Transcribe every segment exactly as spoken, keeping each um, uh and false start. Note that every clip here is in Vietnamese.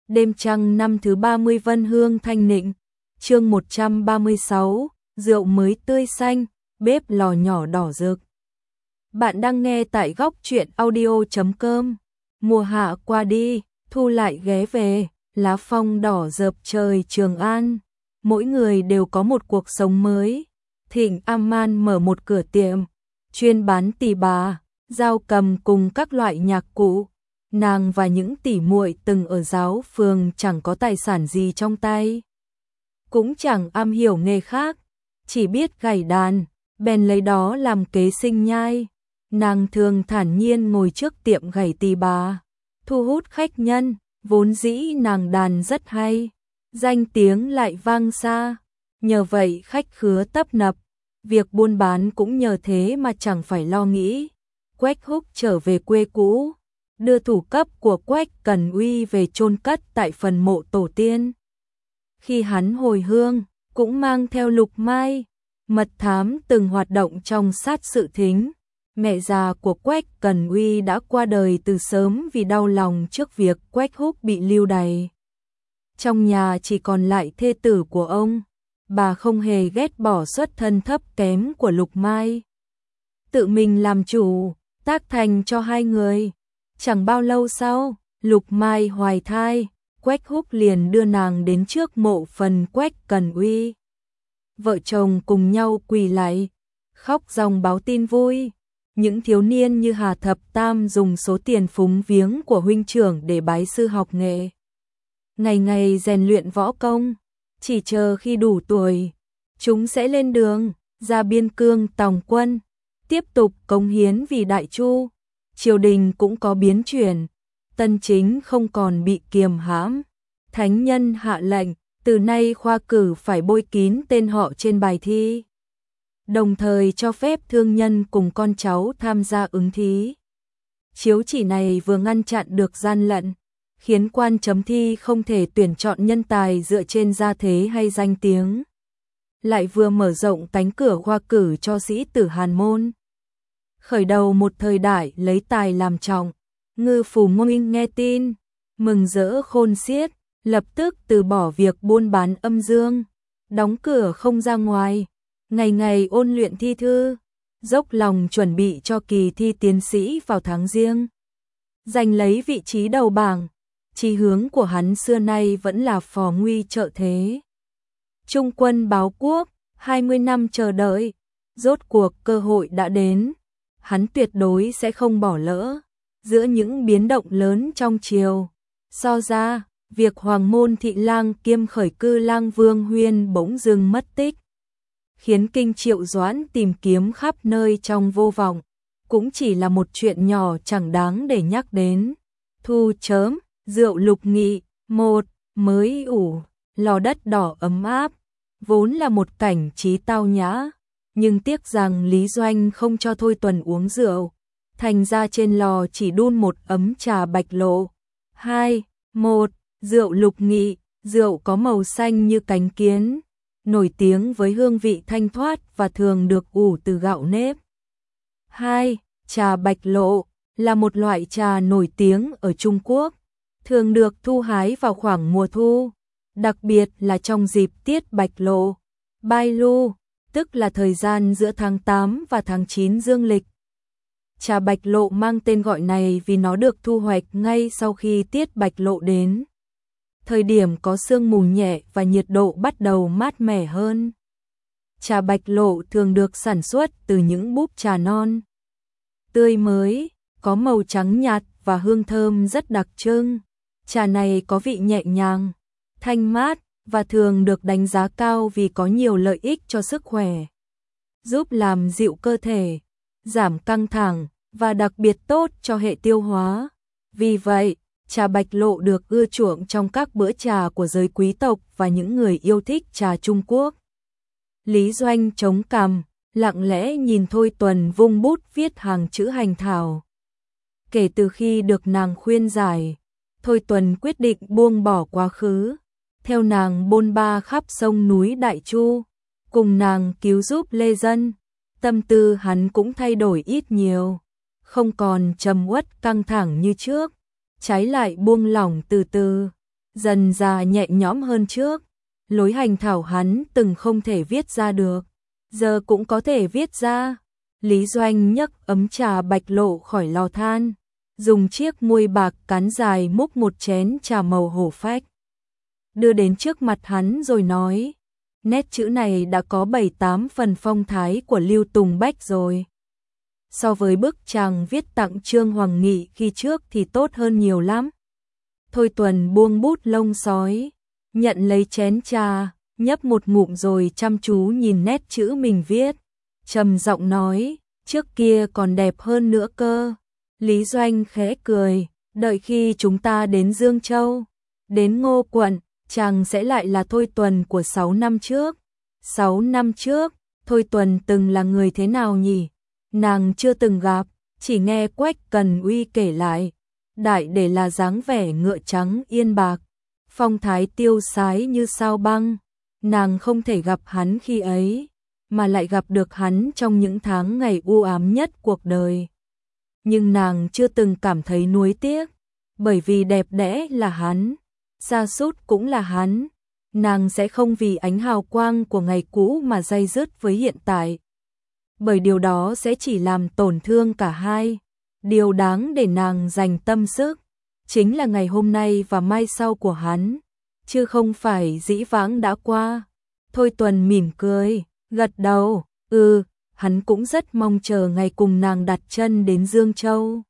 Đêm trăng năm thứ ba mươi Vân Hương Thanh Nịnh, chương một trăm ba mươi sáu, rượu mới tươi xanh, bếp lò nhỏ đỏ rực. Bạn đang nghe tại góc truyện audio chấm com. Mùa hạ qua đi, thu lại ghé về, lá phong đỏ rợp trời Trường An. Mỗi người đều có một cuộc sống mới. Thịnh Aman mở một cửa tiệm, chuyên bán tỳ bà, dao cầm cùng các loại nhạc cụ. Nàng và những tỷ muội từng ở giáo phường chẳng có tài sản gì trong tay, cũng chẳng am hiểu nghề khác, chỉ biết gảy đàn, bèn lấy đó làm kế sinh nhai. Nàng thường thản nhiên ngồi trước tiệm gảy tỳ bà, thu hút khách nhân, vốn dĩ nàng đàn rất hay, danh tiếng lại vang xa, nhờ vậy khách khứa tấp nập, việc buôn bán cũng nhờ thế mà chẳng phải lo nghĩ. Quách Húc trở về quê cũ, đưa thủ cấp của Quách Cần Uy về chôn cất tại phần mộ tổ tiên. Khi hắn hồi hương, cũng mang theo Lục Mai, mật thám từng hoạt động trong sát sự thính. Mẹ già của Quách Cần Uy đã qua đời từ sớm vì đau lòng trước việc Quách Húc bị lưu đày. Trong nhà chỉ còn lại thê tử của ông, bà không hề ghét bỏ xuất thân thấp kém của Lục Mai. Tự mình làm chủ, tác thành cho hai người. Chẳng bao lâu sau, Lục Mai hoài thai, Quách Húc liền đưa nàng đến trước mộ phần Quách Cần Uy. Vợ chồng cùng nhau quỳ lạy, khóc ròng báo tin vui. Những thiếu niên như Hà Thập Tam dùng số tiền phúng viếng của huynh trưởng để bái sư học nghệ. Ngày ngày rèn luyện võ công, chỉ chờ khi đủ tuổi, chúng sẽ lên đường, ra biên cương tòng quân, tiếp tục cống hiến vì Đại Chu. Triều đình cũng có biến chuyển, Tân Chính không còn bị kiềm hãm. Thánh nhân hạ lệnh, từ nay khoa cử phải bôi kín tên họ trên bài thi, đồng thời cho phép thương nhân cùng con cháu tham gia ứng thí. Chiếu chỉ này vừa ngăn chặn được gian lận, khiến quan chấm thi không thể tuyển chọn nhân tài dựa trên gia thế hay danh tiếng, lại vừa mở rộng cánh cửa khoa cử cho sĩ tử hàn môn. Khởi đầu một thời đại lấy tài làm trọng, Ngư Phủ Minh nghe tin, mừng rỡ khôn xiết, lập tức từ bỏ việc buôn bán âm dương, đóng cửa không ra ngoài, ngày ngày ôn luyện thi thư, dốc lòng chuẩn bị cho kỳ thi tiến sĩ vào tháng Giêng, giành lấy vị trí đầu bảng. Chí hướng của hắn xưa nay vẫn là phò nguy trợ thế, trung quân báo quốc. Hai mươi năm chờ đợi, rốt cuộc cơ hội đã đến. Hắn tuyệt đối sẽ không bỏ lỡ. Giữa những biến động lớn trong triều, so ra, việc Hoàng môn thị lang kiêm khởi cư lang Vương Huyên bỗng dưng mất tích, khiến kinh Triệu Doãn tìm kiếm khắp nơi trong vô vọng, cũng chỉ là một chuyện nhỏ chẳng đáng để nhắc đến. Thu chớm, rượu lục nghị, một, mới ủ, lò đất đỏ ấm áp, vốn là một cảnh trí tao nhã. Nhưng tiếc rằng Lý Doanh không cho Thôi Tuần uống rượu, thành ra trên lò chỉ đun một ấm trà bạch lộ. Hai, một, rượu lục nghị, rượu có màu xanh như cánh kiến, nổi tiếng với hương vị thanh thoát và thường được ủ từ gạo nếp. Hai, trà bạch lộ là một loại trà nổi tiếng ở Trung Quốc, thường được thu hái vào khoảng mùa thu, đặc biệt là trong dịp tiết bạch lộ, Bai Lu, tức là thời gian giữa tháng tám và tháng chín dương lịch. Trà bạch lộ mang tên gọi này vì nó được thu hoạch ngay sau khi tiết bạch lộ đến, thời điểm có sương mù nhẹ và nhiệt độ bắt đầu mát mẻ hơn. Trà bạch lộ thường được sản xuất từ những búp trà non, tươi mới, có màu trắng nhạt và hương thơm rất đặc trưng. Trà này có vị nhẹ nhàng, thanh mát và thường được đánh giá cao vì có nhiều lợi ích cho sức khỏe, giúp làm dịu cơ thể, giảm căng thẳng và đặc biệt tốt cho hệ tiêu hóa. Vì vậy, trà bạch lộ được ưa chuộng trong các bữa trà của giới quý tộc và những người yêu thích trà Trung Quốc. Lý Doanh chống cằm, lặng lẽ nhìn Thôi Tuần vung bút viết hàng chữ hành thảo. Kể từ khi được nàng khuyên giải, Thôi Tuần quyết định buông bỏ quá khứ, theo nàng bôn ba khắp sông núi Đại Chu, cùng nàng cứu giúp lê dân. Tâm tư hắn cũng thay đổi ít nhiều, không còn trầm uất căng thẳng như trước, trái lại buông lỏng từ từ. dần già nhẹ nhõm hơn trước. Lối hành thảo hắn từng không thể viết ra được, giờ cũng có thể viết ra. Lý Doanh nhấc ấm trà bạch lộ khỏi lò than, dùng chiếc muôi bạc cán dài múc một chén trà màu hổ phách, đưa đến trước mặt hắn rồi nói, nét chữ này đã có bảy tám phần phong thái của Lưu Tùng Bách rồi. So với bức chàng viết tặng Trương Hoàng Nghị khi trước thì tốt hơn nhiều lắm. Thôi Tuần buông bút lông sói, nhận lấy chén trà, nhấp một ngụm rồi chăm chú nhìn nét chữ mình viết, trầm giọng nói, trước kia còn đẹp hơn nữa cơ. Lý Doanh khẽ cười, đợi khi chúng ta đến Dương Châu, đến Ngô Quận, chàng sẽ lại là Thôi Tuần của sáu năm trước. Sáu năm trước, Thôi Tuần từng là người thế nào nhỉ? Nàng chưa từng gặp, chỉ nghe Quách Cần Uy kể lại. Đại để là dáng vẻ ngựa trắng yên bạc, phong thái tiêu sái như sao băng. Nàng không thể gặp hắn khi ấy, mà lại gặp được hắn trong những tháng ngày u ám nhất cuộc đời. Nhưng nàng chưa từng cảm thấy nuối tiếc, bởi vì đẹp đẽ là hắn, sa sút cũng là hắn. Nàng sẽ không vì ánh hào quang của ngày cũ mà day dứt với hiện tại, bởi điều đó sẽ chỉ làm tổn thương cả hai. Điều đáng để nàng dành tâm sức chính là ngày hôm nay và mai sau của hắn, chứ không phải dĩ vãng đã qua. Thôi Tuần mỉm cười, gật đầu, ừ, hắn cũng rất mong chờ ngày cùng nàng đặt chân đến Dương Châu,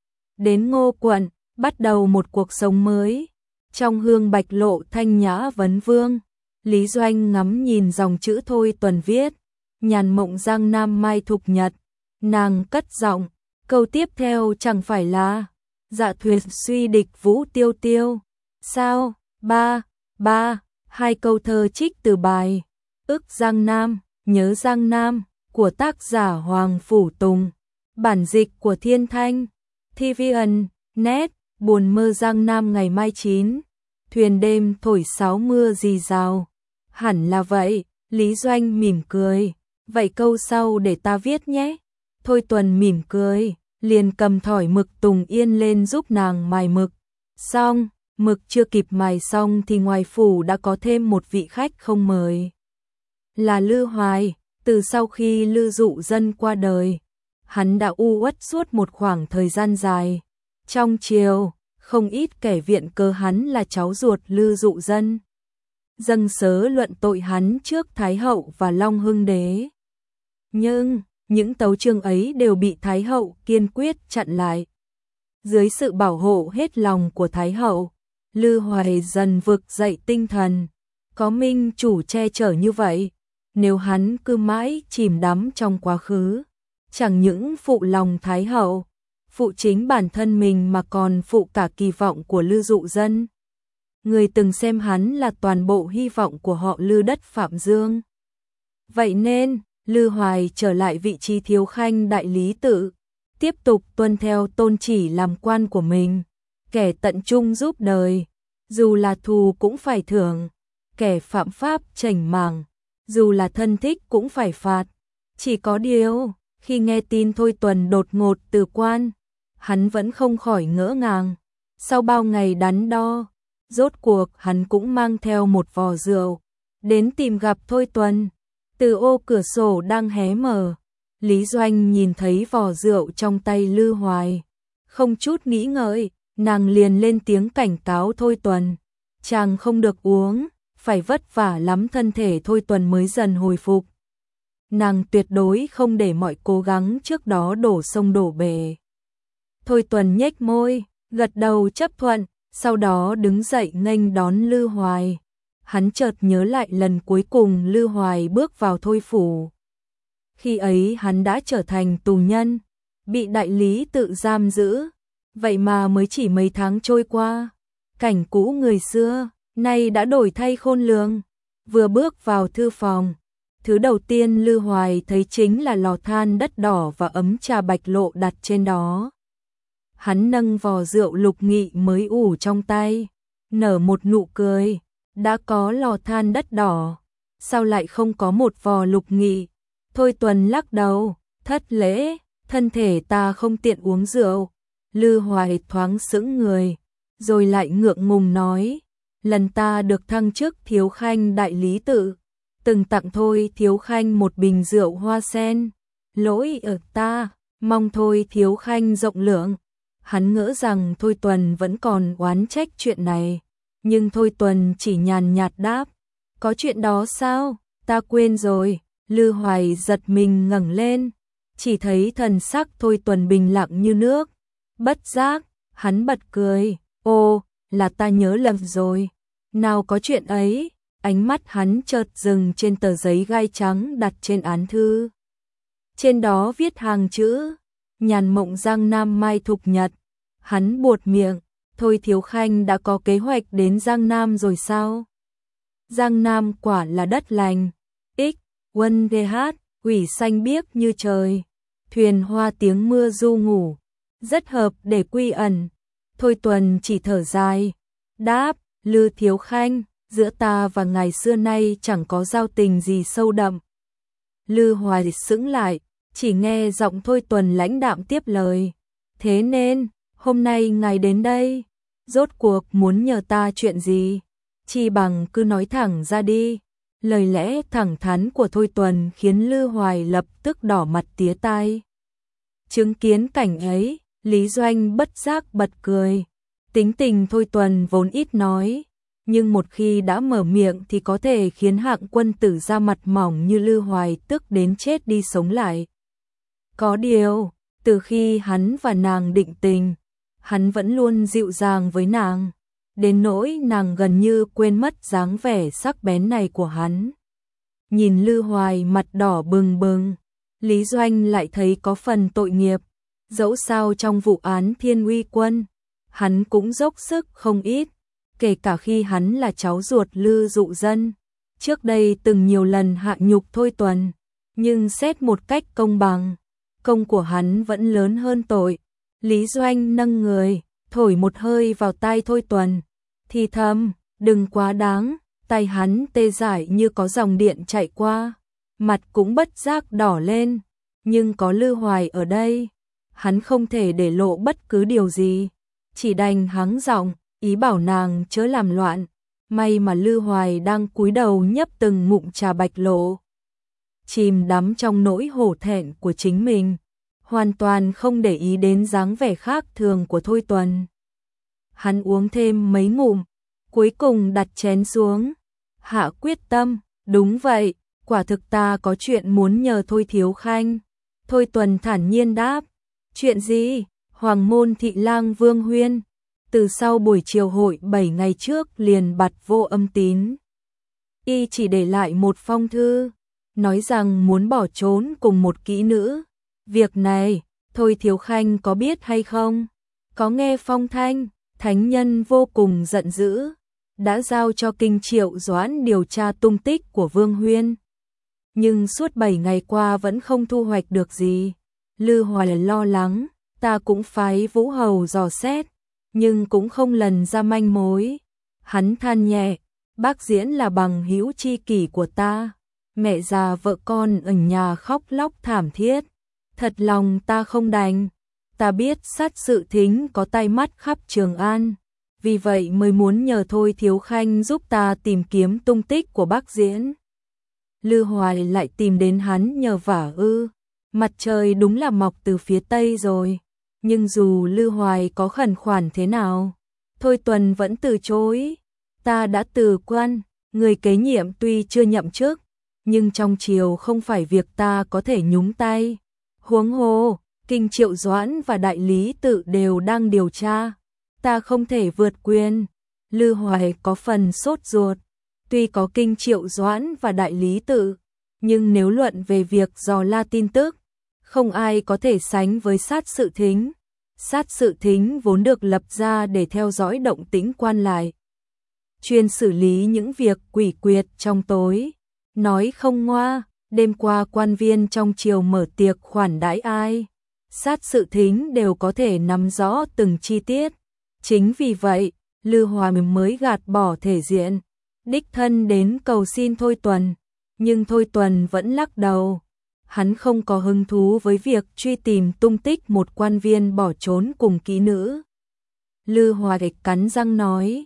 đến Ngô Quận, bắt đầu một cuộc sống mới. Trong hương bạch lộ thanh nhã vấn vương, Lý Doanh ngắm nhìn dòng chữ Thôi Tuần viết, nhàn mộng giang nam mai thục nhật. Nàng cất giọng, câu tiếp theo chẳng phải là dạ thuyền suy địch vũ tiêu tiêu sao? Ba, ba, hai câu thơ trích từ bài Ức Giang Nam, Nhớ Giang Nam của tác giả Hoàng Phủ Tùng, bản dịch của Thiên Thanh, tê vê en, net. Buồn mơ Giang Nam ngày mai chín, thuyền đêm thổi sáo mưa rì rào. Hẳn là vậy, Lý Doanh mỉm cười, vậy câu sau để ta viết nhé. Thôi Tuần mỉm cười, liền cầm thỏi mực Tùng Yên lên giúp nàng mài mực. Xong, mực chưa kịp mài xong thì ngoài phủ đã có thêm một vị khách không mời, là Lư Hoài. Từ sau khi Lư Dụ Dân qua đời, hắn đã u uất suốt một khoảng thời gian dài. Trong triều, không ít kẻ viện cớ hắn là cháu ruột Lư Dụ Dân, dâng sớ luận tội hắn trước Thái Hậu và Long Hưng Đế. Nhưng những tấu chương ấy đều bị Thái Hậu kiên quyết chặn lại. Dưới sự bảo hộ hết lòng của Thái Hậu, Lư Hoài dần vực dậy tinh thần. Có minh chủ che chở như vậy, nếu hắn cứ mãi chìm đắm trong quá khứ, chẳng những phụ lòng Thái Hậu, phụ chính bản thân mình mà còn phụ cả kỳ vọng của Lư Dụ Dân. Người từng xem hắn là toàn bộ hy vọng của họ Lư đất Phạm Dương. Vậy nên, Lư Hoài trở lại vị trí thiếu khanh đại lý tự, tiếp tục tuân theo tôn chỉ làm quan của mình. Kẻ tận trung giúp đời, dù là thù cũng phải thưởng. Kẻ phạm pháp chảnh mảng, dù là thân thích cũng phải phạt. Chỉ có điều, khi nghe tin Thôi Tuần đột ngột từ quan, hắn vẫn không khỏi ngỡ ngàng. Sau bao ngày đắn đo, rốt cuộc hắn cũng mang theo một vò rượu, đến tìm gặp Thôi Tuần. Từ ô cửa sổ đang hé mở, Lý Doanh nhìn thấy vò rượu trong tay Lư Hoài. Không chút nghĩ ngợi, nàng liền lên tiếng cảnh cáo Thôi Tuần. Chàng không được uống, phải vất vả lắm thân thể Thôi Tuần mới dần hồi phục. Nàng tuyệt đối không để mọi cố gắng trước đó đổ sông đổ bể. Thôi Tuần nhếch môi, gật đầu chấp thuận, sau đó đứng dậy nghênh đón Lư Hoài. Hắn chợt nhớ lại lần cuối cùng Lư Hoài bước vào Thôi phủ. Khi ấy hắn đã trở thành tù nhân, bị đại lý tự giam giữ. Vậy mà mới chỉ mấy tháng trôi qua, cảnh cũ người xưa, nay đã đổi thay khôn lường. Vừa bước vào thư phòng, thứ đầu tiên Lư Hoài thấy chính là lò than đất đỏ và ấm trà bạch lộ đặt trên đó. Hắn nâng vò rượu lục nghị mới ủ trong tay, nở một nụ cười. Đã có lò than đất đỏ, sao lại không có một vò lục nghị? Thôi Tuần lắc đầu, thất lễ, thân thể ta không tiện uống rượu. Lư Hoài thoáng sững người, rồi lại ngượng ngùng nói, lần ta được thăng chức Thiếu Khanh đại lý tự, từng tặng Thôi Thiếu Khanh một bình rượu hoa sen. Lỗi ở ta, mong Thôi Thiếu Khanh rộng lượng. Hắn ngỡ rằng Thôi Tuần vẫn còn oán trách chuyện này, nhưng Thôi Tuần chỉ nhàn nhạt đáp, có chuyện đó sao, ta quên rồi. Lư Hoài giật mình ngẩng lên, chỉ thấy thần sắc Thôi Tuần bình lặng như nước. Bất giác, hắn bật cười, ô, là ta nhớ lầm rồi. Nào có chuyện ấy, ánh mắt hắn chợt dừng trên tờ giấy gai trắng đặt trên án thư. Trên đó viết hàng chữ, Nhàn Mộng Giang Nam Mai Thục Nhật. Hắn buột miệng, Thôi Thiếu Khanh đã có kế hoạch đến Giang Nam rồi sao? Giang Nam quả là đất lành. X, Quân đê hát, quỷ xanh biếc như trời. Thuyền hoa tiếng mưa du ngủ, rất hợp để quy ẩn. Thôi Tuần chỉ thở dài, đáp, Lư Thiếu Khanh, giữa ta và ngài xưa nay chẳng có giao tình gì sâu đậm. Lư Hoài sững lại, chỉ nghe giọng Thôi Tuần lãnh đạm tiếp lời, thế nên, hôm nay ngài đến đây, rốt cuộc muốn nhờ ta chuyện gì? Chi bằng cứ nói thẳng ra đi. Lời lẽ thẳng thắn của Thôi Tuần khiến Lư Hoài lập tức đỏ mặt tía tai. Chứng kiến cảnh ấy, Lý Doanh bất giác bật cười. Tính tình Thôi Tuần vốn ít nói, nhưng một khi đã mở miệng thì có thể khiến hạng quân tử ra mặt mỏng như Lư Hoài tức đến chết đi sống lại. Có điều, từ khi hắn và nàng định tình, hắn vẫn luôn dịu dàng với nàng, đến nỗi nàng gần như quên mất dáng vẻ sắc bén này của hắn. Nhìn Lư Hoài mặt đỏ bừng bừng, Lý Doanh lại thấy có phần tội nghiệp. Dẫu sao trong vụ án Thiên Uy Quân, hắn cũng dốc sức không ít, kể cả khi hắn là cháu ruột Lư Dụ Dân. Trước đây từng nhiều lần hạ nhục Thôi Tuần, nhưng xét một cách công bằng, công của hắn vẫn lớn hơn tội. Lý Doanh nâng người, thổi một hơi vào tai Thôi Tuần, thì thầm, đừng quá đáng. Tay hắn tê dại như có dòng điện chạy qua, mặt cũng bất giác đỏ lên, nhưng có Lư Hoài ở đây, hắn không thể để lộ bất cứ điều gì, chỉ đành hắng giọng, ý bảo nàng chớ làm loạn. May mà Lư Hoài đang cúi đầu nhấp từng ngụm trà bạch lộ, chìm đắm trong nỗi hổ thẹn của chính mình, hoàn toàn không để ý đến dáng vẻ khác thường của Thôi Tuần. Hắn uống thêm mấy ngụm, cuối cùng đặt chén xuống, hạ quyết tâm, đúng vậy, quả thực ta có chuyện muốn nhờ Thôi Thiếu Khanh. Thôi Tuần thản nhiên đáp, chuyện gì? Hoàng môn thị lang Vương Huyên, từ sau buổi chiều hội bảy ngày trước liền bặt vô âm tín. Y chỉ để lại một phong thư, nói rằng muốn bỏ trốn cùng một kỹ nữ. Việc này, Thôi Thiếu Khanh có biết hay không? Có nghe phong thanh, thánh nhân vô cùng giận dữ, đã giao cho Kinh Triệu Doãn điều tra tung tích của Vương Huyên. Nhưng suốt bảy ngày qua vẫn không thu hoạch được gì. Lư Hoài lo lắng, ta cũng phái Vũ Hầu dò xét, nhưng cũng không lần ra manh mối. Hắn than nhẹ, bác Diễn là bằng hữu tri kỷ của ta, mẹ già vợ con ở nhà khóc lóc thảm thiết, thật lòng ta không đành. Ta biết sát sự thính có tay mắt khắp Trường An, vì vậy mới muốn nhờ Thôi Thiếu Khanh giúp ta tìm kiếm tung tích của bác Diễn. Lư Hoài lại tìm đến hắn nhờ vả ư? Mặt trời đúng là mọc từ phía tây rồi, nhưng dù Lư Hoài có khẩn khoản thế nào, Thôi Tuần vẫn từ chối. Ta đã từ quan, người kế nhiệm tuy chưa nhậm chức, nhưng trong triều không phải việc ta có thể nhúng tay. Huống hồ, Kinh Triệu Doãn và đại lý tự đều đang điều tra, ta không thể vượt quyền. Lư Hoài có phần sốt ruột, tuy có Kinh Triệu Doãn và đại lý tự, nhưng nếu luận về việc dò la tin tức, không ai có thể sánh với sát sự thính. Sát sự thính vốn được lập ra để theo dõi động tĩnh quan lại, chuyên xử lý những việc quỷ quyệt trong tối. Nói không ngoa, đêm qua quan viên trong triều mở tiệc khoản đãi ai, sát sự thính đều có thể nắm rõ từng chi tiết. Chính vì vậy, Lư Hoài mới gạt bỏ thể diện, đích thân đến cầu xin Thôi Tuần, nhưng Thôi Tuần vẫn lắc đầu. Hắn không có hứng thú với việc truy tìm tung tích một quan viên bỏ trốn cùng kỹ nữ. Lư Hoài cắn răng nói,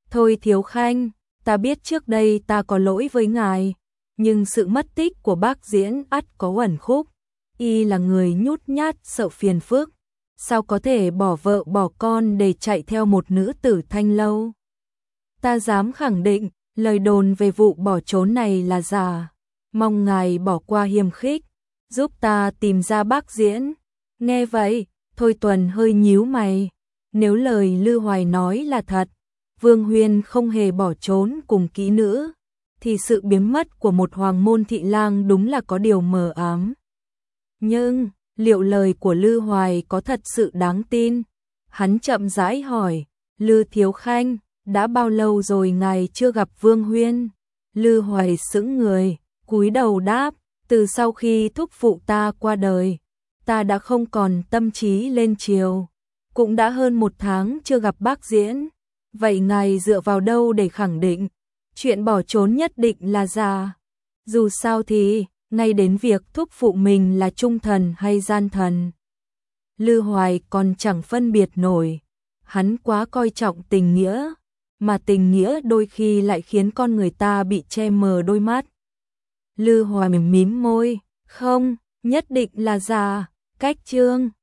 Thôi Thiếu Khanh, ta biết trước đây ta có lỗi với ngài, nhưng sự mất tích của bác Diễn ắt có uẩn khúc. Y là người nhút nhát sợ phiền phức, sao có thể bỏ vợ bỏ con để chạy theo một nữ tử Thanh Lâu. Ta dám khẳng định, lời đồn về vụ bỏ trốn này là giả, mong ngài bỏ qua hiềm khích, giúp ta tìm ra bác Diễn. Nghe vậy, Thôi Tuần hơi nhíu mày, nếu lời Lư Hoài nói là thật, Vương Huyên không hề bỏ trốn cùng kỹ nữ, thì sự biến mất của một hoàng môn thị lang đúng là có điều mờ ám. Nhưng, liệu lời của Lư Hoài có thật sự đáng tin? Hắn chậm rãi hỏi, Lư Thiếu Khanh, đã bao lâu rồi ngài chưa gặp Vương Huyên? Lư Hoài sững người, cúi đầu đáp, từ sau khi thúc phụ ta qua đời, ta đã không còn tâm trí lên triều, cũng đã hơn một tháng chưa gặp bác Diễn. Vậy ngài dựa vào đâu để khẳng định chuyện bỏ trốn nhất định là giả? Dù sao thì, ngay đến việc thúc phụ mình là trung thần hay gian thần, Lư Hoài còn chẳng phân biệt nổi. Hắn quá coi trọng tình nghĩa, mà tình nghĩa đôi khi lại khiến con người ta bị che mờ đôi mắt. Lư Hoài mím môi, không, nhất định là giả. Cách chương